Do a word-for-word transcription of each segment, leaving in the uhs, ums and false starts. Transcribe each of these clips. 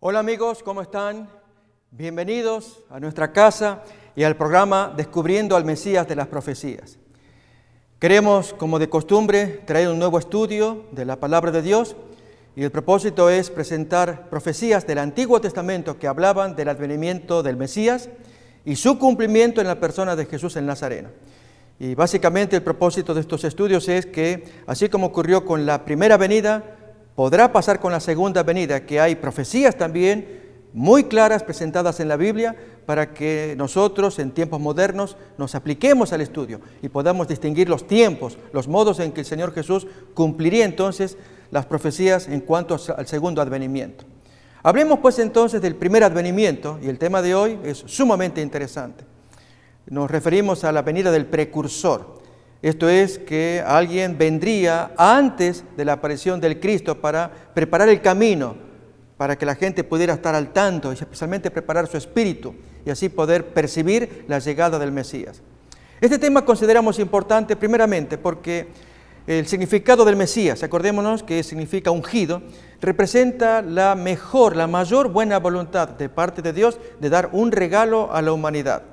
Hola amigos, ¿cómo están? Bienvenidos a nuestra casa y al programa Descubriendo al Mesías de las Profecías. Queremos, como de costumbre, traer un nuevo estudio de la Palabra de Dios y el propósito es presentar profecías del Antiguo Testamento que hablaban del advenimiento del Mesías y su cumplimiento en la persona de Jesús el Nazareno. Y básicamente el propósito de estos estudios es que, así como ocurrió con la primera venida, podrá pasar con la segunda venida, que hay profecías también muy claras presentadas en la Biblia para que nosotros en tiempos modernos nos apliquemos al estudio y podamos distinguir los tiempos, los modos en que el Señor Jesús cumpliría entonces las profecías en cuanto al segundo advenimiento. Hablemos pues entonces del primer advenimiento y el tema de hoy es sumamente interesante. Nos referimos a la venida del precursor. Esto es que alguien vendría antes de la aparición del Cristo para preparar el camino, para que la gente pudiera estar al tanto y especialmente preparar su espíritu y así poder percibir la llegada del Mesías. Este tema consideramos importante primeramente porque el significado del Mesías, acordémonos que significa ungido, representa la mejor, la mayor buena voluntad de parte de Dios de dar un regalo a la humanidad.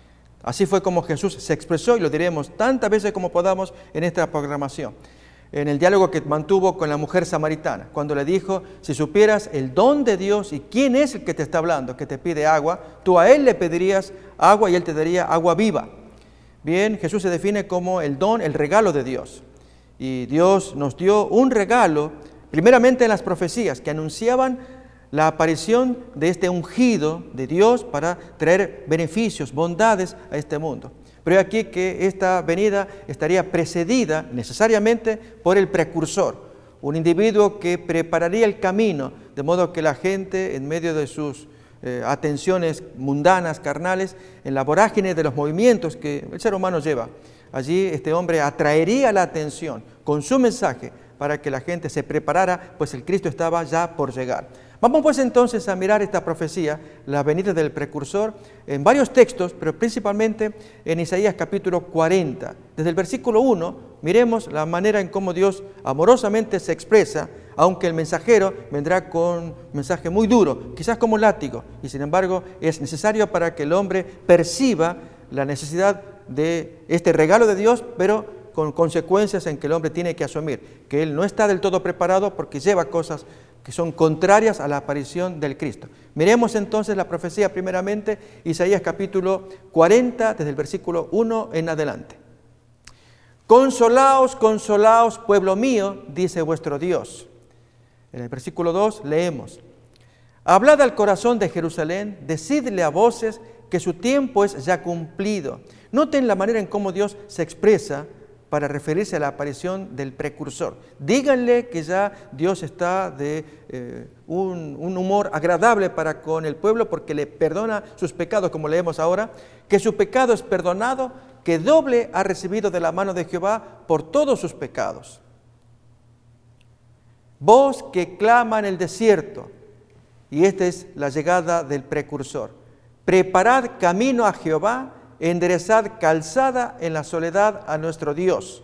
Así fue como Jesús se expresó y lo diremos tantas veces como podamos en esta programación. En el diálogo que mantuvo con la mujer samaritana, cuando le dijo, si supieras el don de Dios y quién es el que te está hablando, que te pide agua, tú a él le pedirías agua y él te daría agua viva. Bien, Jesús se define como el don, el regalo de Dios. Y Dios nos dio un regalo, primeramente en las profecías, que anunciaban la aparición de este ungido de Dios para traer beneficios, bondades a este mundo. Pero aquí que esta venida estaría precedida necesariamente por el precursor, un individuo que prepararía el camino, de modo que la gente, en medio de sus eh, atenciones mundanas, carnales, en la vorágine de los movimientos que el ser humano lleva, allí este hombre atraería la atención con su mensaje para que la gente se preparara, pues el Cristo estaba ya por llegar. Vamos pues entonces a mirar esta profecía, la venida del precursor, en varios textos, pero principalmente en Isaías capítulo cuarenta. Desde el versículo uno, miremos la manera en cómo Dios amorosamente se expresa, aunque el mensajero vendrá con un mensaje muy duro, quizás como un látigo, y sin embargo es necesario para que el hombre perciba la necesidad de este regalo de Dios, pero con consecuencias en que el hombre tiene que asumir, que él no está del todo preparado porque lleva cosas que son contrarias a la aparición del Cristo. Miremos entonces la profecía primeramente, Isaías capítulo cuarenta, desde el versículo uno en adelante. Consolaos, consolaos, pueblo mío, dice vuestro Dios. En el versículo dos leemos, hablad al corazón de Jerusalén, decidle a voces que su tiempo es ya cumplido. Noten la manera en cómo Dios se expresa para referirse a la aparición del precursor. Díganle que ya Dios está de eh, un, un humor agradable para con el pueblo porque le perdona sus pecados, como leemos ahora, que su pecado es perdonado, que doble ha recibido de la mano de Jehová por todos sus pecados. Voz que clama en el desierto, y esta es la llegada del precursor. Preparad camino a Jehová, enderezad calzada en la soledad a nuestro Dios.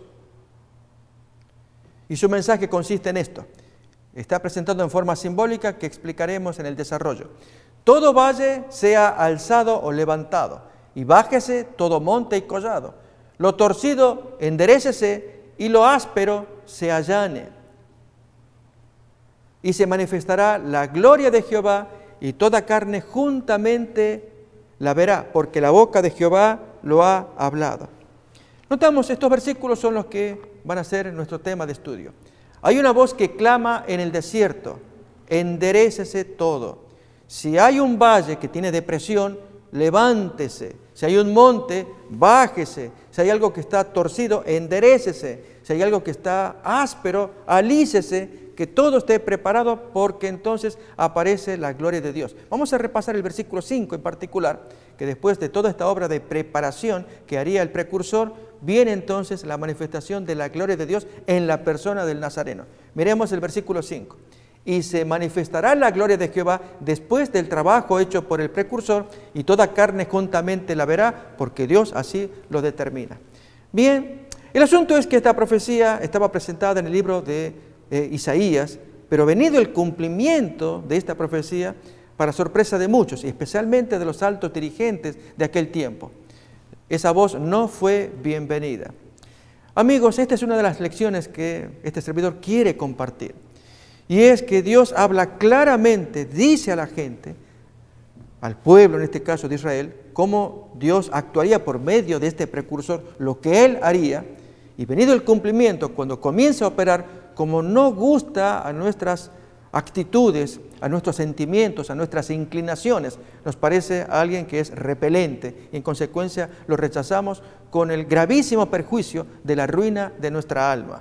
Y su mensaje consiste en esto. Está presentado en forma simbólica que explicaremos en el desarrollo. Todo valle sea alzado o levantado, y bájese todo monte y collado. Lo torcido enderécese, y lo áspero se allane. Y se manifestará la gloria de Jehová, y toda carne juntamente la verá, porque la boca de Jehová lo ha hablado. Notamos, estos versículos son los que van a ser nuestro tema de estudio. Hay una voz que clama en el desierto, enderécese todo. Si hay un valle que tiene depresión, levántese. Si hay un monte, bájese. Si hay algo que está torcido, enderécese. Si hay algo que está áspero, alícese. Que todo esté preparado porque entonces aparece la gloria de Dios. Vamos a repasar el versículo cinco en particular, que después de toda esta obra de preparación que haría el precursor, viene entonces la manifestación de la gloria de Dios en la persona del Nazareno. Miremos el versículo cinco. Y se manifestará la gloria de Jehová después del trabajo hecho por el precursor, y toda carne juntamente la verá, porque Dios así lo determina. Bien, el asunto es que esta profecía estaba presentada en el libro de Eh, Isaías, pero venido el cumplimiento de esta profecía, para sorpresa de muchos, y especialmente de los altos dirigentes de aquel tiempo, esa voz no fue bienvenida. Amigos, esta es una de las lecciones que este servidor quiere compartir. Y es que Dios habla claramente, dice a la gente, al pueblo en este caso de Israel, cómo Dios actuaría por medio de este precursor, lo que Él haría, y venido el cumplimiento, cuando comienza a operar, como no gusta a nuestras actitudes, a nuestros sentimientos, a nuestras inclinaciones, nos parece a alguien que es repelente, y en consecuencia lo rechazamos con el gravísimo perjuicio de la ruina de nuestra alma.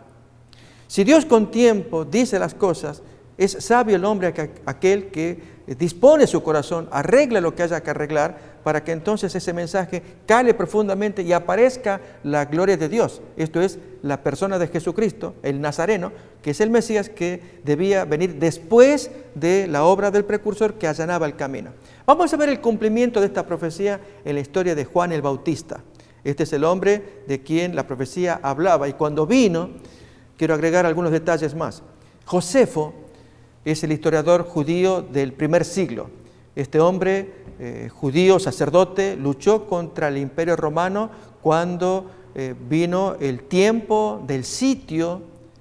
Si Dios con tiempo dice las cosas, es sabio el hombre aquel que dispone su corazón, arregla lo que haya que arreglar, para que entonces ese mensaje cale profundamente y aparezca la gloria de Dios. Esto es la persona de Jesucristo, el Nazareno, que es el Mesías que debía venir después de la obra del precursor que allanaba el camino. Vamos a ver el cumplimiento de esta profecía en la historia de Juan el Bautista. Este es el hombre de quien la profecía hablaba, y cuando vino, quiero agregar algunos detalles más. Josefo es el historiador judío del primer siglo. Este hombre eh, judío, sacerdote, luchó contra el imperio romano cuando eh, vino el tiempo del sitio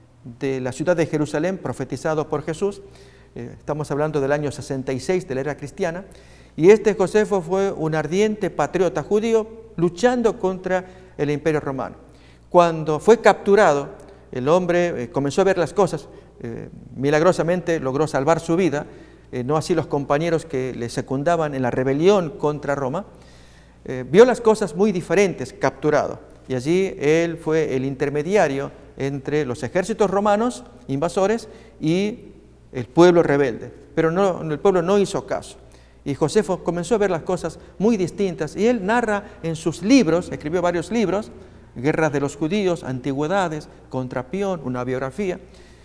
de la ciudad de Jerusalén profetizado por Jesús. Eh, estamos hablando del año sesenta y seis de la era cristiana. Y este Josefo fue un ardiente patriota judío luchando contra el imperio romano. Cuando fue capturado, el hombre eh, comenzó a ver las cosas. Eh, milagrosamente logró salvar su vida, eh, no así los compañeros que le secundaban en la rebelión contra Roma. Eh, vio las cosas muy diferentes capturado, y allí él fue el intermediario entre los ejércitos romanos invasores y el pueblo rebelde, pero no, el pueblo no hizo caso. Y Josefo comenzó a ver las cosas muy distintas, y él narra en sus libros, escribió varios libros, Guerras de los Judíos, Antigüedades, Contra Pión, una biografía,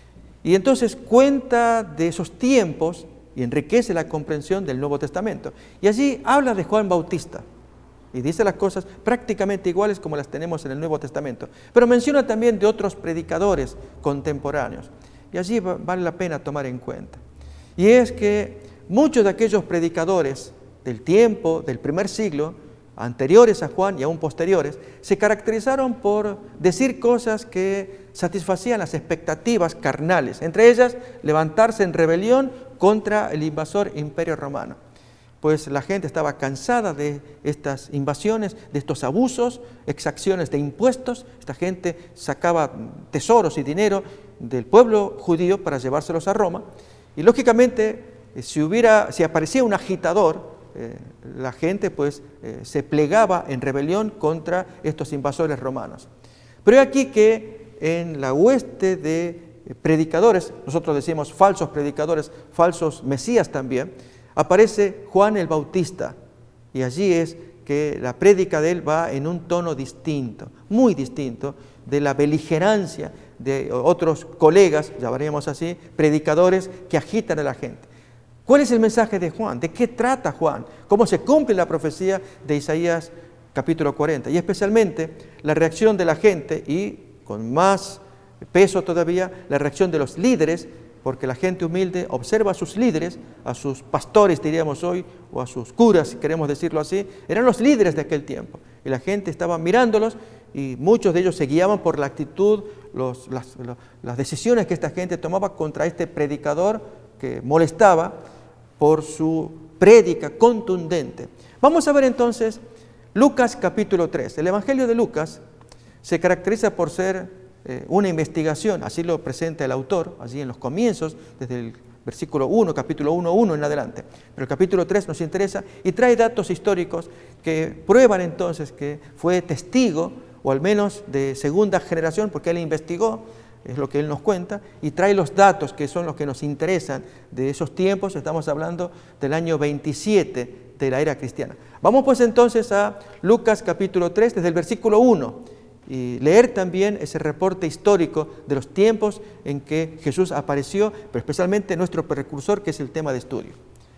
y entonces cuenta de esos tiempos y enriquece la comprensión del Nuevo Testamento. Y allí habla de Juan Bautista y dice las cosas prácticamente iguales como las tenemos en el Nuevo Testamento, pero menciona también de otros predicadores contemporáneos, y allí vale la pena tomar en cuenta. Y es que muchos de aquellos predicadores del tiempo, del primer siglo, anteriores a Juan y aún posteriores, se caracterizaron por decir cosas que satisfacían las expectativas carnales, entre ellas levantarse en rebelión contra el invasor imperio romano. Pues la gente estaba cansada de estas invasiones, de estos abusos, exacciones de impuestos. Esta gente sacaba tesoros y dinero del pueblo judío para llevárselos a Roma, y lógicamente si, hubiera, si aparecía un agitador, Eh, la gente pues eh, se plegaba en rebelión contra estos invasores romanos. Pero es aquí que en la hueste de predicadores, nosotros decimos falsos predicadores, falsos mesías también, aparece Juan el Bautista, y allí es que la prédica de él va en un tono distinto, muy distinto de la beligerancia de otros colegas, llamaríamos así, predicadores que agitan a la gente. ¿Cuál es el mensaje de Juan? ¿De qué trata Juan? ¿Cómo se cumple la profecía de Isaías capítulo cuarenta? Y especialmente la reacción de la gente, y con más peso todavía la reacción de los líderes, porque la gente humilde observa a sus líderes, a sus pastores diríamos hoy, o a sus curas, si queremos decirlo así, eran los líderes de aquel tiempo. Y la gente estaba mirándolos, y muchos de ellos se guiaban por la actitud, los, las, las decisiones que esta gente tomaba contra este predicador que molestaba por su prédica contundente. Vamos a ver entonces Lucas capítulo tres. El Evangelio de Lucas se caracteriza por ser eh, una investigación, así lo presenta el autor, allí en los comienzos, desde el versículo uno, capítulo uno, uno en adelante. Pero el capítulo tres nos interesa y trae datos históricos que prueban entonces que fue testigo, o al menos de segunda generación, porque él investigó, es lo que él nos cuenta, y trae los datos que son los que nos interesan de esos tiempos. Estamos hablando del año veintisiete de la era cristiana. Vamos pues entonces a Lucas capítulo tres, desde el versículo uno, y leer también ese reporte histórico de los tiempos en que Jesús apareció, pero especialmente nuestro precursor, que es el tema de estudio.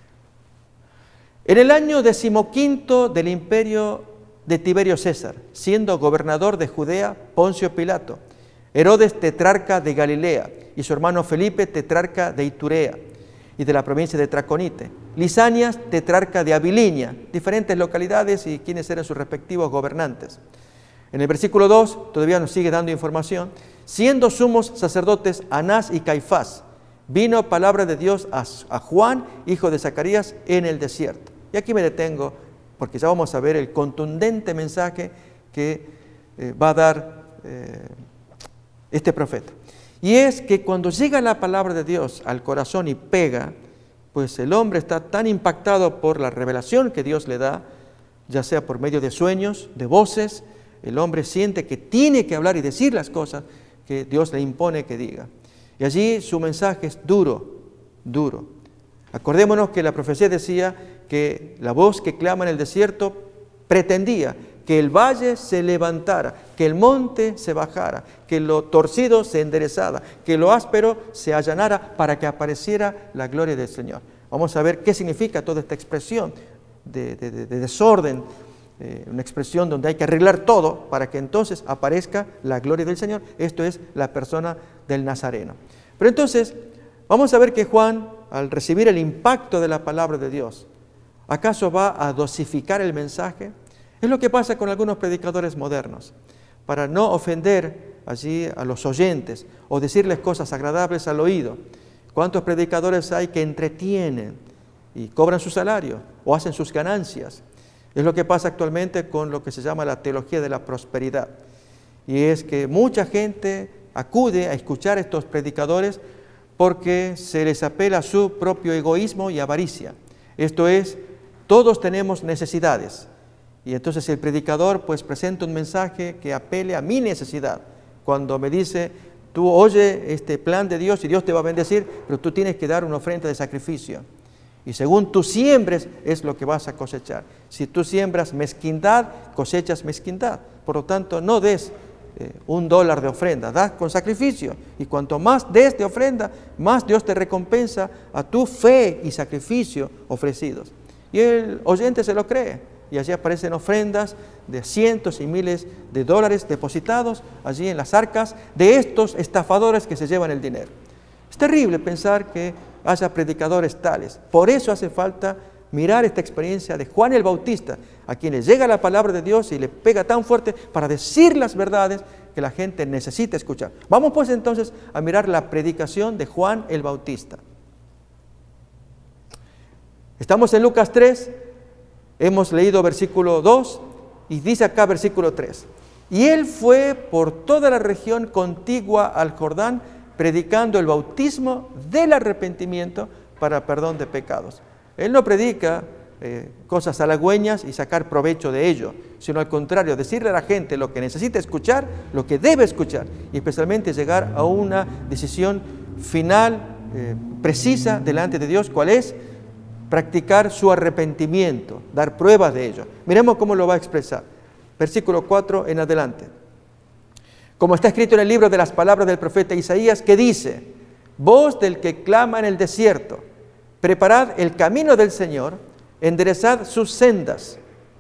En el año decimoquinto del imperio de Tiberio César, siendo gobernador de Judea Poncio Pilato, Herodes tetrarca de Galilea, y su hermano Felipe, tetrarca de Iturea y de la provincia de Traconite. Lisanias, tetrarca de Abilinia, diferentes localidades y quienes eran sus respectivos gobernantes. En el versículo dos todavía nos sigue dando información. Siendo sumos sacerdotes Anás y Caifás, vino palabra de Dios a, a Juan, hijo de Zacarías, en el desierto. Y aquí me detengo porque ya vamos a ver el contundente mensaje que eh, va a dar eh, este profeta. Y es que cuando llega la palabra de Dios al corazón y pega, pues el hombre está tan impactado por la revelación que Dios le da, ya sea por medio de sueños, de voces, el hombre siente que tiene que hablar y decir las cosas que Dios le impone que diga. Y allí su mensaje es duro, duro. Acordémonos que la profecía decía que la voz que clama en el desierto pretendía que el valle se levantara, que el monte se bajara, que lo torcido se enderezara, que lo áspero se allanara para que apareciera la gloria del Señor. Vamos a ver qué significa toda esta expresión de, de, de, de desorden, eh, una expresión donde hay que arreglar todo para que entonces aparezca la gloria del Señor. Esto es la persona del Nazareno. Pero entonces, vamos a ver que Juan, al recibir el impacto de la palabra de Dios, ¿acaso va a dosificar el mensaje? Es lo que pasa con algunos predicadores modernos. Para no ofender allí a los oyentes o decirles cosas agradables al oído. ¿Cuántos predicadores hay que entretienen y cobran su salario o hacen sus ganancias? Es lo que pasa actualmente con lo que se llama la teología de la prosperidad. Y es que mucha gente acude a escuchar a estos predicadores porque se les apela a su propio egoísmo y avaricia. Esto es, todos tenemos necesidades. Y entonces el predicador pues presenta un mensaje que apele a mi necesidad. Cuando me dice, tú oye este plan de Dios y Dios te va a bendecir, pero tú tienes que dar una ofrenda de sacrificio. Y según tú siembres es lo que vas a cosechar. Si tú siembras mezquindad, cosechas mezquindad. Por lo tanto, no des eh, un dólar de ofrenda, das con sacrificio. Y cuanto más des de ofrenda, más Dios te recompensa a tu fe y sacrificio ofrecidos. Y el oyente se lo cree. Y allí aparecen ofrendas de cientos y miles de dólares depositados allí en las arcas de estos estafadores que se llevan el dinero. Es terrible pensar que haya predicadores tales. Por eso hace falta mirar esta experiencia de Juan el Bautista, a quien le llega la palabra de Dios y le pega tan fuerte para decir las verdades que la gente necesita escuchar. Vamos pues entonces a mirar la predicación de Juan el Bautista. Estamos en Lucas tres. Hemos leído versículo dos y dice acá versículo tres. Y él fue por toda la región contigua al Jordán, predicando el bautismo del arrepentimiento para perdón de pecados. Él no predica eh, cosas halagüeñas y sacar provecho de ello, sino al contrario, decirle a la gente lo que necesita escuchar, lo que debe escuchar, y especialmente llegar a una decisión final, eh, precisa delante de Dios, ¿cuál es? Practicar su arrepentimiento, dar pruebas de ello. Miremos cómo lo va a expresar. Versículo cuatro en adelante. Como está escrito en el libro de las palabras del profeta Isaías, que dice, voz del que clama en el desierto, preparad el camino del Señor, enderezad sus sendas.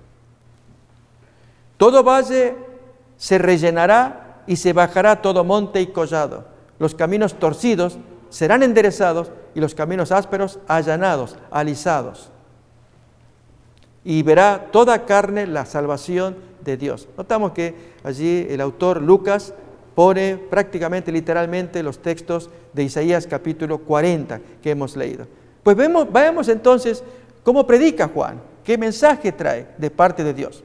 Todo valle se rellenará y se bajará todo monte y collado. Los caminos torcidos serán enderezados y los caminos ásperos allanados, alisados. Y verá toda carne la salvación de Dios. Notamos que allí el autor Lucas pone prácticamente literalmente los textos de Isaías capítulo cuarenta que hemos leído. Pues vemos, veamos entonces cómo predica Juan, qué mensaje trae de parte de Dios.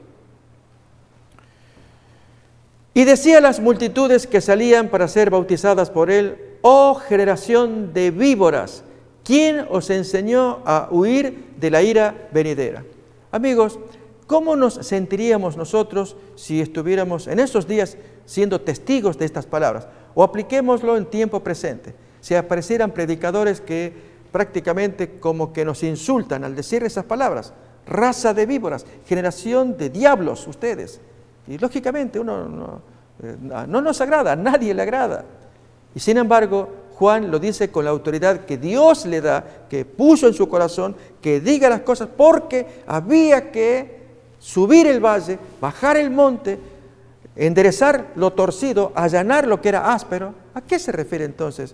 Y decía a las multitudes que salían para ser bautizadas por él, oh generación de víboras, ¿quién os enseñó a huir de la ira venidera? Amigos, ¿cómo nos sentiríamos nosotros si estuviéramos en esos días siendo testigos de estas palabras? O apliquémoslo en tiempo presente. Si aparecieran predicadores que prácticamente como que nos insultan al decir esas palabras, raza de víboras, generación de diablos ustedes. Y lógicamente uno no, eh, no nos agrada, a nadie le agrada. Y sin embargo, Juan lo dice con la autoridad que Dios le da, que puso en su corazón, que diga las cosas, porque había que subir el valle, bajar el monte, enderezar lo torcido, allanar lo que era áspero. ¿A qué se refiere entonces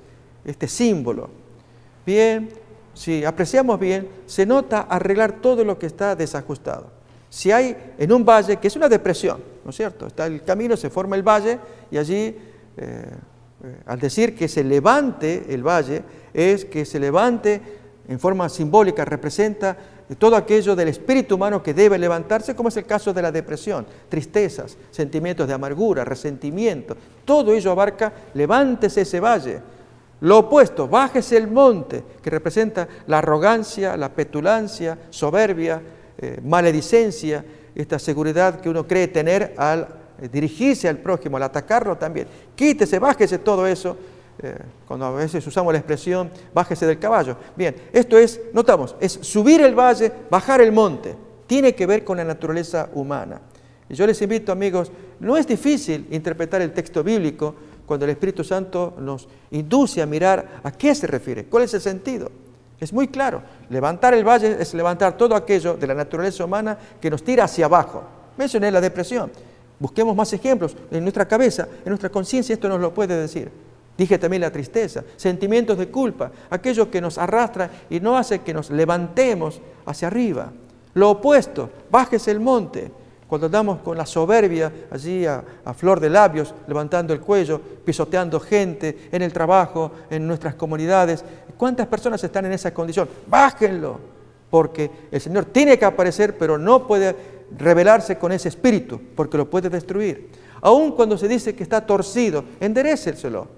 este símbolo. Bien, si apreciamos bien, se nota arreglar todo lo que está desajustado. Si hay en un valle, que es una depresión, ¿no es cierto? Está el camino, se forma el valle y allí, eh, eh, al decir que se levante el valle, es que se levante en forma simbólica, representa todo aquello del espíritu humano que debe levantarse, como es el caso de la depresión, tristezas, sentimientos de amargura, resentimiento. Todo ello abarca, levántese ese valle. Lo opuesto, bájese el monte, que representa la arrogancia, la petulancia, soberbia, eh, maledicencia, esta seguridad que uno cree tener al eh, dirigirse al prójimo, al atacarlo también. Quítese, bájese todo eso. Eh, cuando a veces usamos la expresión bájese del caballo. Bien, esto es, notamos, es subir el valle, bajar el monte. Tiene que ver con la naturaleza humana. Y yo les invito, amigos, no es difícil interpretar el texto bíblico cuando el Espíritu Santo nos induce a mirar a qué se refiere, cuál es el sentido. Es muy claro, levantar el valle es levantar todo aquello de la naturaleza humana que nos tira hacia abajo. Mencioné la depresión. Busquemos más ejemplos en nuestra cabeza, en nuestra conciencia, esto nos lo puede decir. Dije también la tristeza, sentimientos de culpa, aquello que nos arrastra y no hace que nos levantemos hacia arriba. Lo opuesto, bájese el monte. Cuando andamos con la soberbia allí a, a flor de labios, levantando el cuello, pisoteando gente en el trabajo, en nuestras comunidades. ¿Cuántas personas están en esa condición? Bájenlo, porque el Señor tiene que aparecer, pero no puede rebelarse con ese espíritu, porque lo puede destruir. Aun cuando se dice que está torcido, enderécelselo.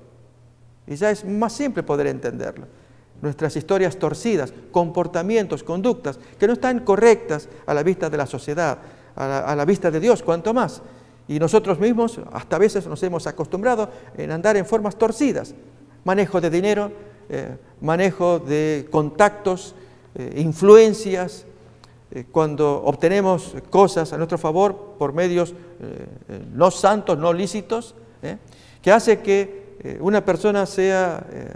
Y ya es más simple poder entenderlo. Nuestras historias torcidas, comportamientos, conductas que no están correctas a la vista de la sociedad, a la, a la vista de Dios, cuanto más. Y nosotros mismos hasta a veces nos hemos acostumbrado en andar en formas torcidas. Manejo de dinero, eh, manejo de contactos, eh, influencias, eh, cuando obtenemos cosas a nuestro favor por medios eh, no santos, no lícitos, eh, que hace que una persona sea eh,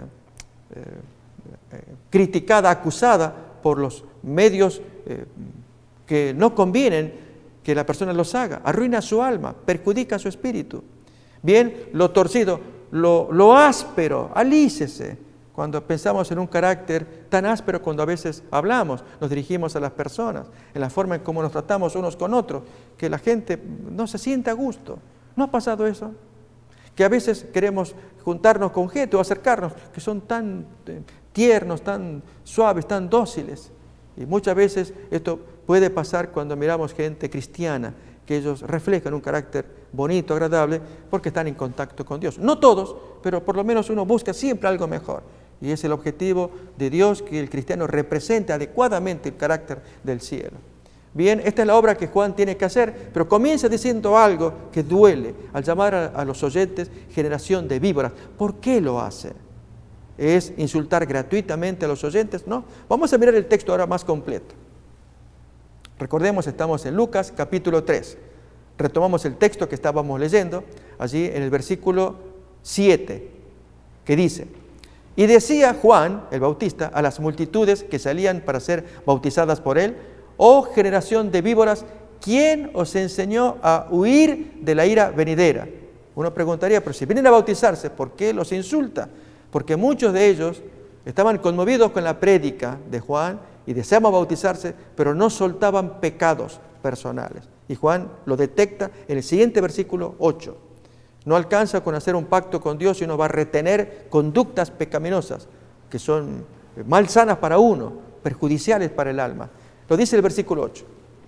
eh, criticada, acusada por los medios eh, que no convienen que la persona los haga. Arruina su alma, perjudica su espíritu. Bien, lo torcido, lo, lo áspero, alícese. Cuando pensamos en un carácter tan áspero, cuando a veces hablamos, nos dirigimos a las personas, en la forma en cómo nos tratamos unos con otros, que la gente no se sienta a gusto. ¿No ha pasado eso? Que a veces queremos juntarnos con gente o acercarnos, que son tan eh, tiernos, tan suaves, tan dóciles. Y muchas veces esto puede pasar cuando miramos gente cristiana, que ellos reflejan un carácter bonito, agradable, porque están en contacto con Dios. No todos, pero por lo menos uno busca siempre algo mejor. Y es el objetivo de Dios, que el cristiano represente adecuadamente el carácter del cielo. Bien, esta es la obra que Juan tiene que hacer, pero comienza diciendo algo que duele al llamar a, a los oyentes generación de víboras. ¿Por qué lo hace? ¿Es insultar gratuitamente a los oyentes? No. Vamos a mirar el texto ahora más completo. Recordemos, estamos en Lucas capítulo tres. Retomamos el texto que estábamos leyendo, allí en el versículo siete, que dice: y decía Juan, el Bautista, a las multitudes que salían para ser bautizadas por él: oh generación de víboras, ¿quién os enseñó a huir de la ira venidera? Uno preguntaría, pero si vienen a bautizarse, ¿por qué los insulta? Porque muchos de ellos estaban conmovidos con la prédica de Juan y deseaban bautizarse, pero no soltaban pecados personales. Y Juan lo detecta en el siguiente versículo ocho. No alcanza con hacer un pacto con Dios, sino va a retener conductas pecaminosas que son malsanas para uno, perjudiciales para el alma. Lo dice el versículo ocho.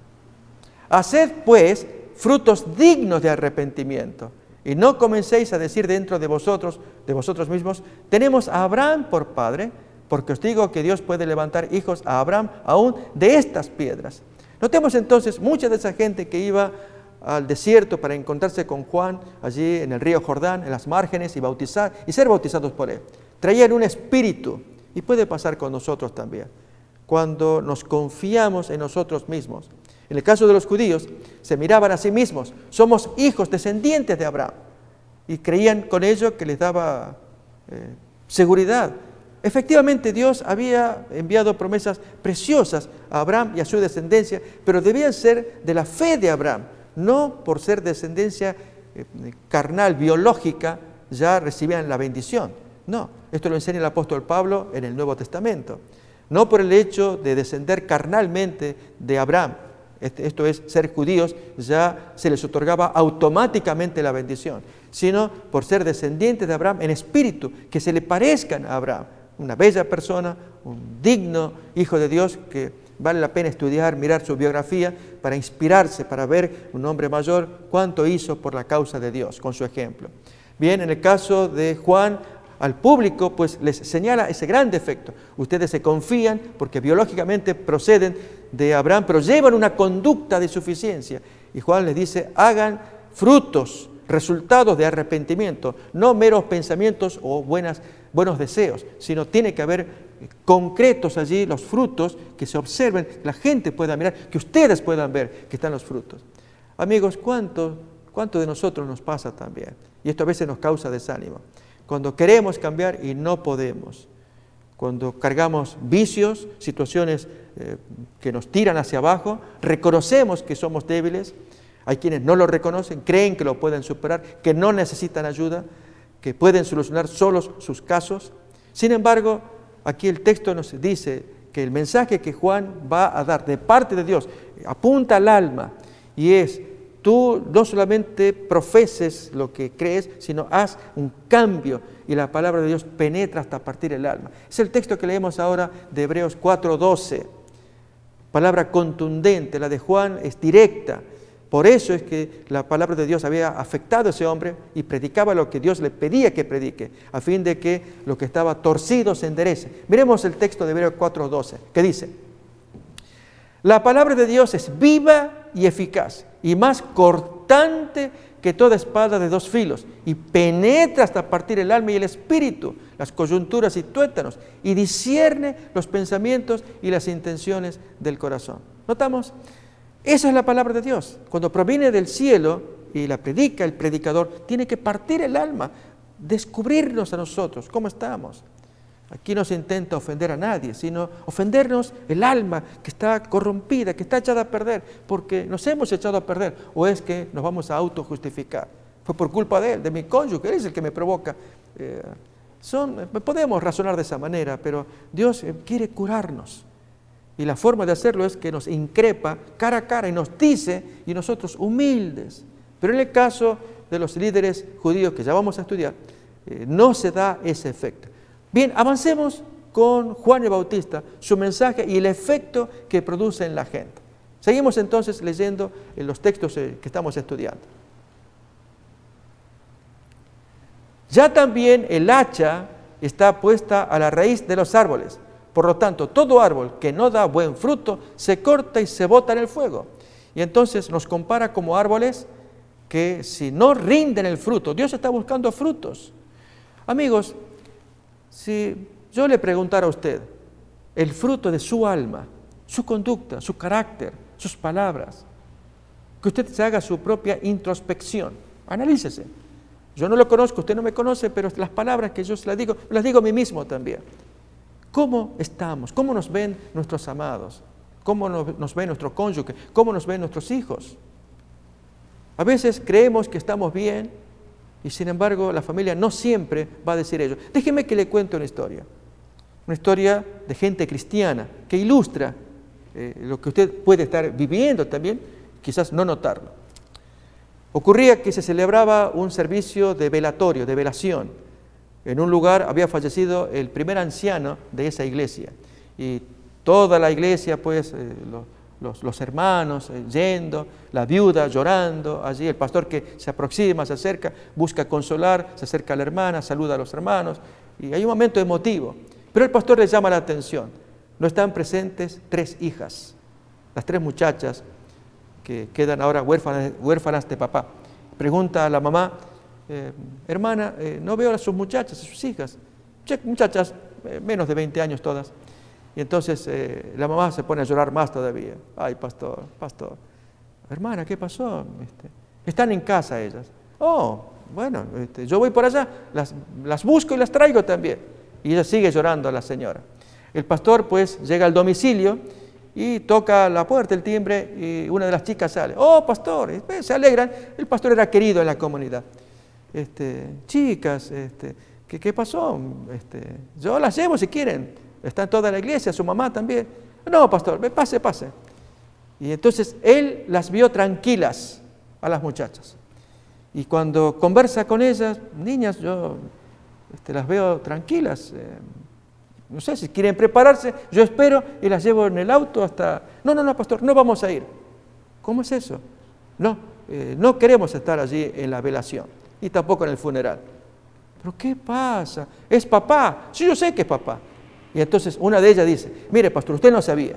Haced pues frutos dignos de arrepentimiento, y no comencéis a decir dentro de vosotros, de vosotros mismos: tenemos a Abraham por padre, porque os digo que Dios puede levantar hijos a Abraham aún de estas piedras. Notemos entonces, mucha de esa gente que iba al desierto para encontrarse con Juan, allí en el río Jordán, en las márgenes, y bautizar y ser bautizados por él, traían un espíritu, y puede pasar con nosotros también, cuando nos confiamos en nosotros mismos. En el caso de los judíos, se miraban a sí mismos: somos hijos, descendientes de Abraham, y creían con ello que les daba eh, seguridad. Efectivamente, Dios había enviado promesas preciosas a Abraham y a su descendencia, pero debían ser de la fe de Abraham, no por ser descendencia eh, carnal, biológica, ya recibían la bendición. No, esto lo enseña el apóstol Pablo en el Nuevo Testamento. No por el hecho de descender carnalmente de Abraham, esto es, ser judíos, ya se les otorgaba automáticamente la bendición, sino por ser descendientes de Abraham en espíritu, que se le parezcan a Abraham. Una bella persona, un digno hijo de Dios que vale la pena estudiar, mirar su biografía para inspirarse, para ver un hombre mayor cuánto hizo por la causa de Dios con su ejemplo. Bien, en el caso de Juan, al público pues les señala ese gran defecto. Ustedes se confían porque biológicamente proceden de Abraham, pero llevan una conducta de suficiencia. Y Juan les dice, hagan frutos, resultados de arrepentimiento, no meros pensamientos o buenas, buenos deseos, sino tiene que haber concretos allí, los frutos que se observen, que la gente pueda mirar, que ustedes puedan ver que están los frutos. Amigos, ¿cuánto, cuánto de nosotros nos pasa también? Y esto a veces nos causa desánimo. Cuando queremos cambiar y no podemos, cuando cargamos vicios, situaciones eh, que nos tiran hacia abajo, reconocemos que somos débiles, hay quienes no lo reconocen, creen que lo pueden superar, que no necesitan ayuda, que pueden solucionar solos sus casos. Sin embargo, aquí el texto nos dice que el mensaje que Juan va a dar de parte de Dios apunta al alma y es: tú no solamente profeses lo que crees, sino haz un cambio y la palabra de Dios penetra hasta partir el alma. Es el texto que leemos ahora de Hebreos cuatro doce. Palabra contundente, la de Juan es directa. Por eso es que la palabra de Dios había afectado a ese hombre y predicaba lo que Dios le pedía que predique, a fin de que lo que estaba torcido se enderece. Miremos el texto de Hebreos cuatro doce, que dice: la palabra de Dios es viva y eficaz, y más cortante que toda espada de dos filos, y penetra hasta partir el alma y el espíritu, las coyunturas y tuétanos, y discierne los pensamientos y las intenciones del corazón. ¿Notamos? Esa es la palabra de Dios. Cuando proviene del cielo y la predica el predicador, tiene que partir el alma, descubrirnos a nosotros, cómo estamos. Aquí no se intenta ofender a nadie, sino ofendernos el alma que está corrompida, que está echada a perder, porque nos hemos echado a perder, o es que nos vamos a autojustificar. Fue por culpa de él, de mi cónyuge, él es el que me provoca. Eh, son, podemos razonar de esa manera, pero Dios quiere curarnos. Y la forma de hacerlo es que nos increpa cara a cara y nos dice, y nosotros humildes. Pero en el caso de los líderes judíos que ya vamos a estudiar, eh, no se da ese efecto. Bien, avancemos con Juan el Bautista, su mensaje y el efecto que produce en la gente. Seguimos entonces leyendo en los textos que estamos estudiando. Ya también el hacha está puesta a la raíz de los árboles. Por lo tanto, todo árbol que no da buen fruto se corta y se bota en el fuego. Y entonces nos compara como árboles que si no rinden el fruto, Dios está buscando frutos. Amigos, si yo le preguntara a usted el fruto de su alma, su conducta, su carácter, sus palabras, que usted se haga su propia introspección, analícese. Yo no lo conozco, usted no me conoce, pero las palabras que yo las digo, las digo a mí mismo también. ¿Cómo estamos? ¿Cómo nos ven nuestros amados? ¿Cómo nos, nos ven nuestro cónyuge? ¿Cómo nos ven nuestros hijos? A veces creemos que estamos bien y sin embargo la familia no siempre va a decir ello. Déjeme que le cuente una historia. Una historia de gente cristiana que ilustra eh, lo que usted puede estar viviendo también, quizás no notarlo. Ocurría que se celebraba un servicio de velatorio, de velación. En un lugar había fallecido el primer anciano de esa iglesia y toda la iglesia, pues, eh, los, los, los hermanos eh, yendo, la viuda llorando, allí el pastor que se aproxima, se acerca, busca consolar, se acerca a la hermana, saluda a los hermanos y hay un momento emotivo. Pero el pastor le llama la atención, no están presentes tres hijas, las tres muchachas que quedan ahora huérfanas, huérfanas de papá. Pregunta a la mamá: Eh, hermana, eh, no veo a sus muchachas, a sus hijas, muchachas eh, menos de veinte años todas. Y entonces eh, la mamá se pone a llorar más todavía. Ay, pastor, pastor, hermana, ¿qué pasó? Este, están en casa ellas. Oh, bueno, este, yo voy por allá, las, las busco y las traigo también. Y ella sigue llorando a la señora. El pastor pues llega al domicilio y toca la puerta, el timbre, y una de las chicas sale. Oh, pastor, eh, se alegran. El pastor era querido en la comunidad. Este, chicas, este, ¿Qué, qué pasó? Este, yo las llevo si quieren. Está en toda la iglesia, su mamá también. No, pastor, pase, pase. Y entonces él las vio tranquilas a las muchachas. Y cuando conversa con ellas, niñas, yo este, las veo tranquilas. Eh, no sé, si quieren prepararse, yo espero y las llevo en el auto hasta... No, no, no, pastor, no vamos a ir. ¿Cómo es eso? No, eh, no queremos estar allí en la velación y tampoco en el funeral. ¿Pero qué pasa? ¿Es papá? Sí, yo sé que es papá. Y entonces una de ellas dice, mire, pastor, usted no sabía.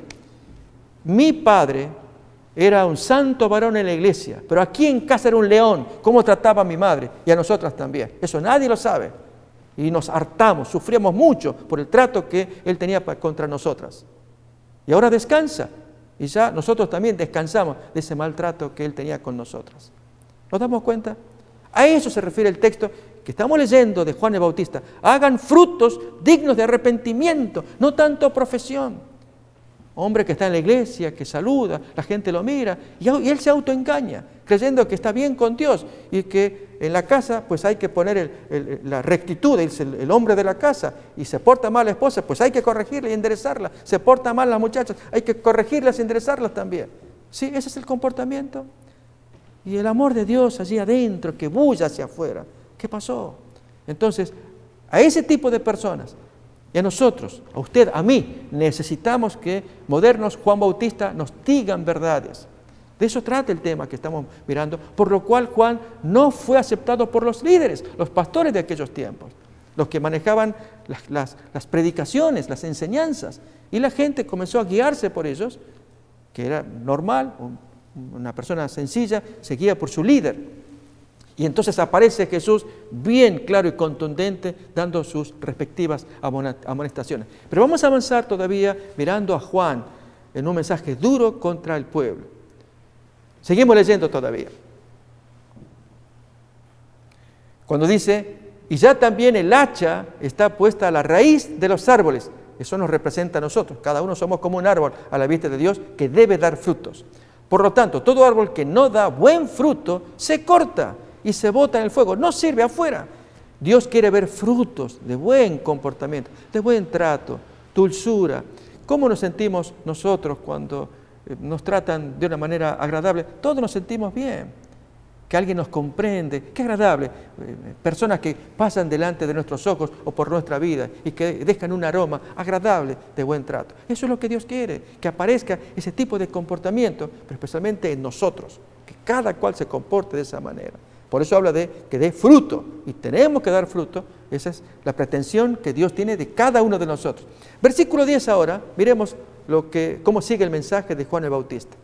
Mi padre era un santo varón en la iglesia, pero aquí en casa era un león. ¿Cómo trataba a mi madre? Y a nosotras también. Eso nadie lo sabe. Y nos hartamos, sufríamos mucho por el trato que él tenía contra nosotras. Y ahora descansa. Y ya nosotros también descansamos de ese maltrato que él tenía con nosotras. ¿Nos damos cuenta? A eso se refiere el texto que estamos leyendo de Juan el Bautista. Hagan frutos dignos de arrepentimiento, no tanto profesión. Hombre que está en la iglesia, que saluda, la gente lo mira, y él se autoengaña, creyendo que está bien con Dios, y que en la casa pues hay que poner el, el, la rectitud, es el, el hombre de la casa, y se porta mal la esposa, pues hay que corregirla y enderezarla. Se porta mal las muchachas, hay que corregirlas y enderezarlas también. ¿Sí? Ese es el comportamiento. Y el amor de Dios allí adentro, que bulla hacia afuera. ¿Qué pasó? Entonces, a ese tipo de personas, y a nosotros, a usted, a mí, necesitamos que modernos Juan Bautista nos digan verdades. De eso trata el tema que estamos mirando, por lo cual Juan no fue aceptado por los líderes, los pastores de aquellos tiempos, los que manejaban las, las, las predicaciones, las enseñanzas, y la gente comenzó a guiarse por ellos, que era normal, un, una persona sencilla se guía por su líder. Y entonces aparece Jesús bien claro y contundente, dando sus respectivas amonestaciones. Pero vamos a avanzar todavía mirando a Juan en un mensaje duro contra el pueblo. Seguimos leyendo todavía. Cuando dice, y ya también el hacha está puesta a la raíz de los árboles. Eso nos representa a nosotros. Cada uno somos como un árbol a la vista de Dios que debe dar frutos. Por lo tanto, todo árbol que no da buen fruto se corta y se bota en el fuego, no sirve afuera. Dios quiere ver frutos de buen comportamiento, de buen trato, dulzura. ¿Cómo nos sentimos nosotros cuando nos tratan de una manera agradable? Todos nos sentimos bien, que alguien nos comprende, qué agradable. Personas que pasan delante de nuestros ojos o por nuestra vida y que dejan un aroma agradable de buen trato. Eso es lo que Dios quiere, que aparezca ese tipo de comportamiento, pero especialmente en nosotros, que cada cual se comporte de esa manera. Por eso habla de que dé fruto, y tenemos que dar fruto. Esa es la pretensión que Dios tiene de cada uno de nosotros. Versículo diez ahora, miremos lo que, cómo sigue el mensaje de Juan el Bautista.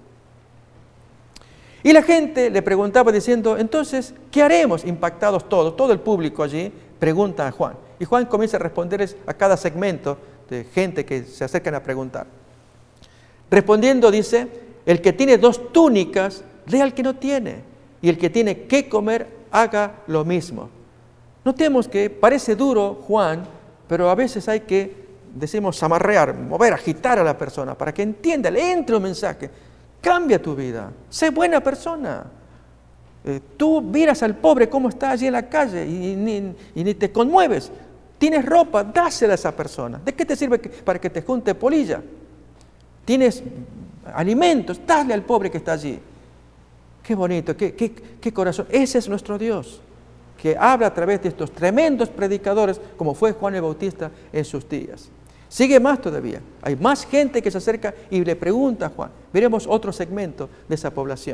Y la gente le preguntaba diciendo, entonces, ¿qué haremos? Impactados todos, todo el público allí pregunta a Juan. Y Juan comienza a responderles a cada segmento de gente que se acercan a preguntar. Respondiendo dice, el que tiene dos túnicas, dé al que no tiene. Y el que tiene que comer, haga lo mismo. Notemos que parece duro Juan, pero a veces hay que, decimos, amarrear, mover, agitar a la persona para que entienda, le entre un mensaje. Cambia tu vida, sé buena persona. Eh, tú miras al pobre cómo está allí en la calle y, y, ni, y ni te conmueves. Tienes ropa, dásela a esa persona. ¿De qué te sirve que, para que te junte polilla? Tienes alimentos, dale al pobre que está allí. Qué bonito, qué, qué, qué corazón. Ese es nuestro Dios, que habla a través de estos tremendos predicadores, como fue Juan el Bautista en sus días. Sigue más todavía. Hay más gente que se acerca y le pregunta a Juan. Veremos otro segmento de esa población.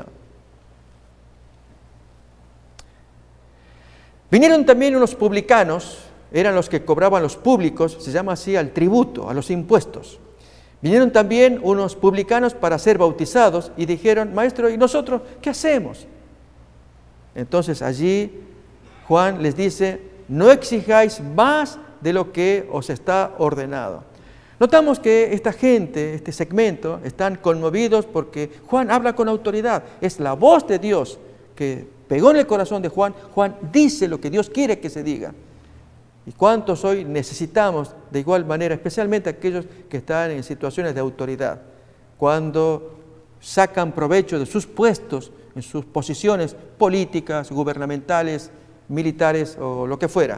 Vinieron también unos publicanos, eran los que cobraban los públicos, se llama así al tributo, a los impuestos. Vinieron también unos publicanos para ser bautizados y dijeron, maestro, ¿y nosotros qué hacemos? Entonces allí Juan les dice, no exijáis más de lo que os está ordenado. Notamos que esta gente, este segmento, están conmovidos porque Juan habla con autoridad. Es la voz de Dios que pegó en el corazón de Juan. Juan dice lo que Dios quiere que se diga. ¿Y cuántos hoy necesitamos de igual manera, especialmente aquellos que están en situaciones de autoridad, cuando sacan provecho de sus puestos, en sus posiciones políticas, gubernamentales, militares o lo que fuera? Y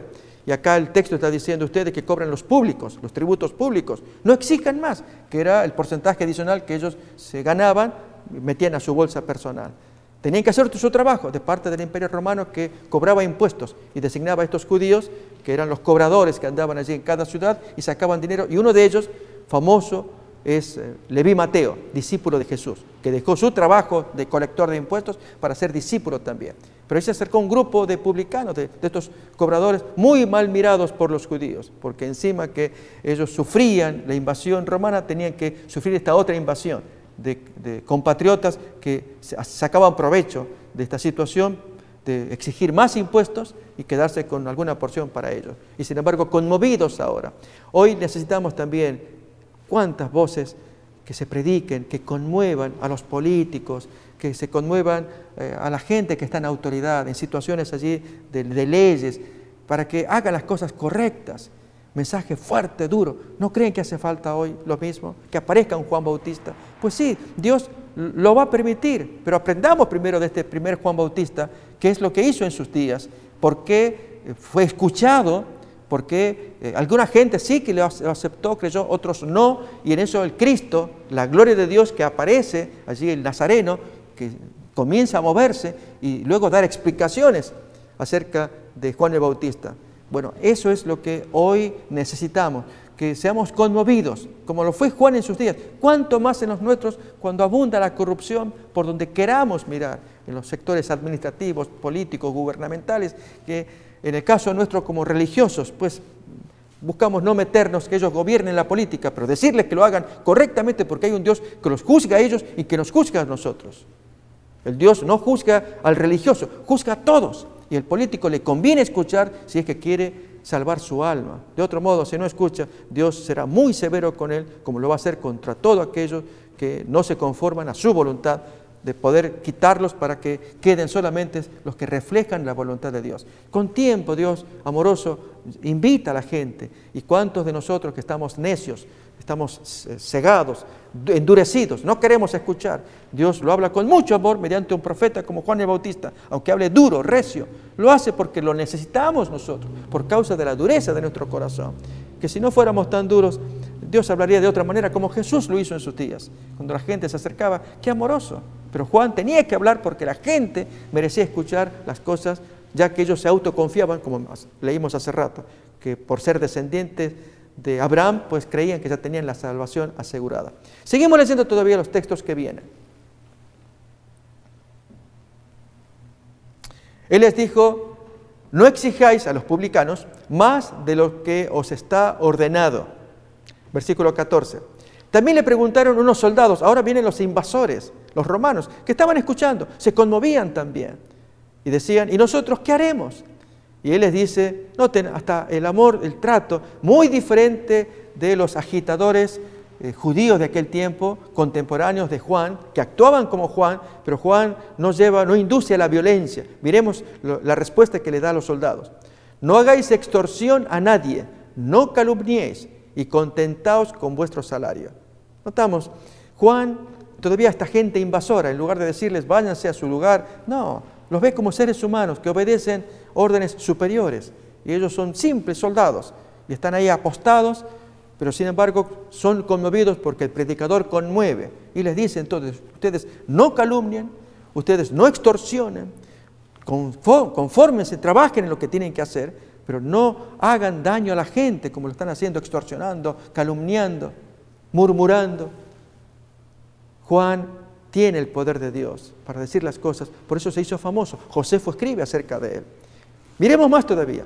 Y acá el texto está diciendo ustedes que cobran los públicos, los tributos públicos. No exijan más, que era el porcentaje adicional que ellos se ganaban, metían a su bolsa personal. Tenían que hacer su trabajo de parte del Imperio Romano, que cobraba impuestos y designaba a estos judíos, que eran los cobradores que andaban allí en cada ciudad y sacaban dinero. Y uno de ellos, famoso, es eh, Leví Mateo, discípulo de Jesús, que dejó su trabajo de colector de impuestos para ser discípulo también. Pero ahí se acercó un grupo de publicanos, de, de estos cobradores, muy mal mirados por los judíos, porque encima que ellos sufrían la invasión romana, tenían que sufrir esta otra invasión de, de compatriotas que sacaban provecho de esta situación, de exigir más impuestos y quedarse con alguna porción para ellos. Y sin embargo, conmovidos ahora. Hoy necesitamos también cuántas voces que se prediquen, que conmuevan a los políticos, que se conmuevan eh, a la gente que está en autoridad, en situaciones allí de, de leyes, para que hagan las cosas correctas. Mensaje fuerte, duro. ¿No creen que hace falta hoy lo mismo? Que aparezca un Juan Bautista. Pues sí, Dios lo va a permitir, pero aprendamos primero de este primer Juan Bautista, qué es lo que hizo en sus días, por qué fue escuchado, porque eh, alguna gente sí que lo aceptó, creyó, otros no, y en eso el Cristo, la gloria de Dios que aparece allí, el Nazareno, que comienza a moverse y luego dar explicaciones acerca de Juan el Bautista. Bueno, eso es lo que hoy necesitamos, que seamos conmovidos, como lo fue Juan en sus días. ¿Cuánto más en los nuestros cuando abunda la corrupción por donde queramos mirar, en los sectores administrativos, políticos, gubernamentales, que en el caso nuestro como religiosos, pues buscamos no meternos, que ellos gobiernen la política, pero decirles que lo hagan correctamente porque hay un Dios que los juzga a ellos y que nos juzga a nosotros. El Dios no juzga al religioso, juzga a todos. Y el político le conviene escuchar si es que quiere salvar su alma. De otro modo, si no escucha, Dios será muy severo con él, como lo va a hacer contra todos aquellos que no se conforman a su voluntad, de poder quitarlos para que queden solamente los que reflejan la voluntad de Dios. Con tiempo, Dios amoroso invita a la gente. ¿Y cuántos de nosotros que estamos necios, estamos cegados, endurecidos, no queremos escuchar? Dios lo habla con mucho amor mediante un profeta como Juan el Bautista, aunque hable duro, recio, lo hace porque lo necesitamos nosotros, por causa de la dureza de nuestro corazón. Que si no fuéramos tan duros, Dios hablaría de otra manera, como Jesús lo hizo en sus días, cuando la gente se acercaba. ¡Qué amoroso! Pero Juan tenía que hablar porque la gente merecía escuchar las cosas, ya que ellos se autoconfiaban, como leímos hace rato, que por ser descendientes de Abraham, pues creían que ya tenían la salvación asegurada. Seguimos leyendo todavía los textos que vienen. Él les dijo: no exijáis a los publicanos más de lo que os está ordenado. Versículo catorce. También le preguntaron unos soldados, ahora vienen los invasores, los romanos, que estaban escuchando, se conmovían también. Y decían: ¿y nosotros qué haremos? Y él les dice, noten, hasta el amor, el trato, muy diferente de los agitadores eh, judíos de aquel tiempo, contemporáneos de Juan, que actuaban como Juan, pero Juan no lleva, no induce a la violencia. Miremos lo, la respuesta que le da a los soldados. No hagáis extorsión a nadie, no calumniéis, y contentaos con vuestro salario. Notamos, Juan todavía esta gente invasora, en lugar de decirles váyanse a su lugar, no, los ve como seres humanos que obedecen órdenes superiores. Y ellos son simples soldados y están ahí apostados, pero sin embargo son conmovidos porque el predicador conmueve. Y les dice entonces, ustedes no calumnien, ustedes no extorsionen, confórmense, trabajen en lo que tienen que hacer, pero no hagan daño a la gente como lo están haciendo, extorsionando, calumniando, murmurando. Juan tiene el poder de Dios para decir las cosas, por eso se hizo famoso. Josefo escribe acerca de él. Miremos más todavía.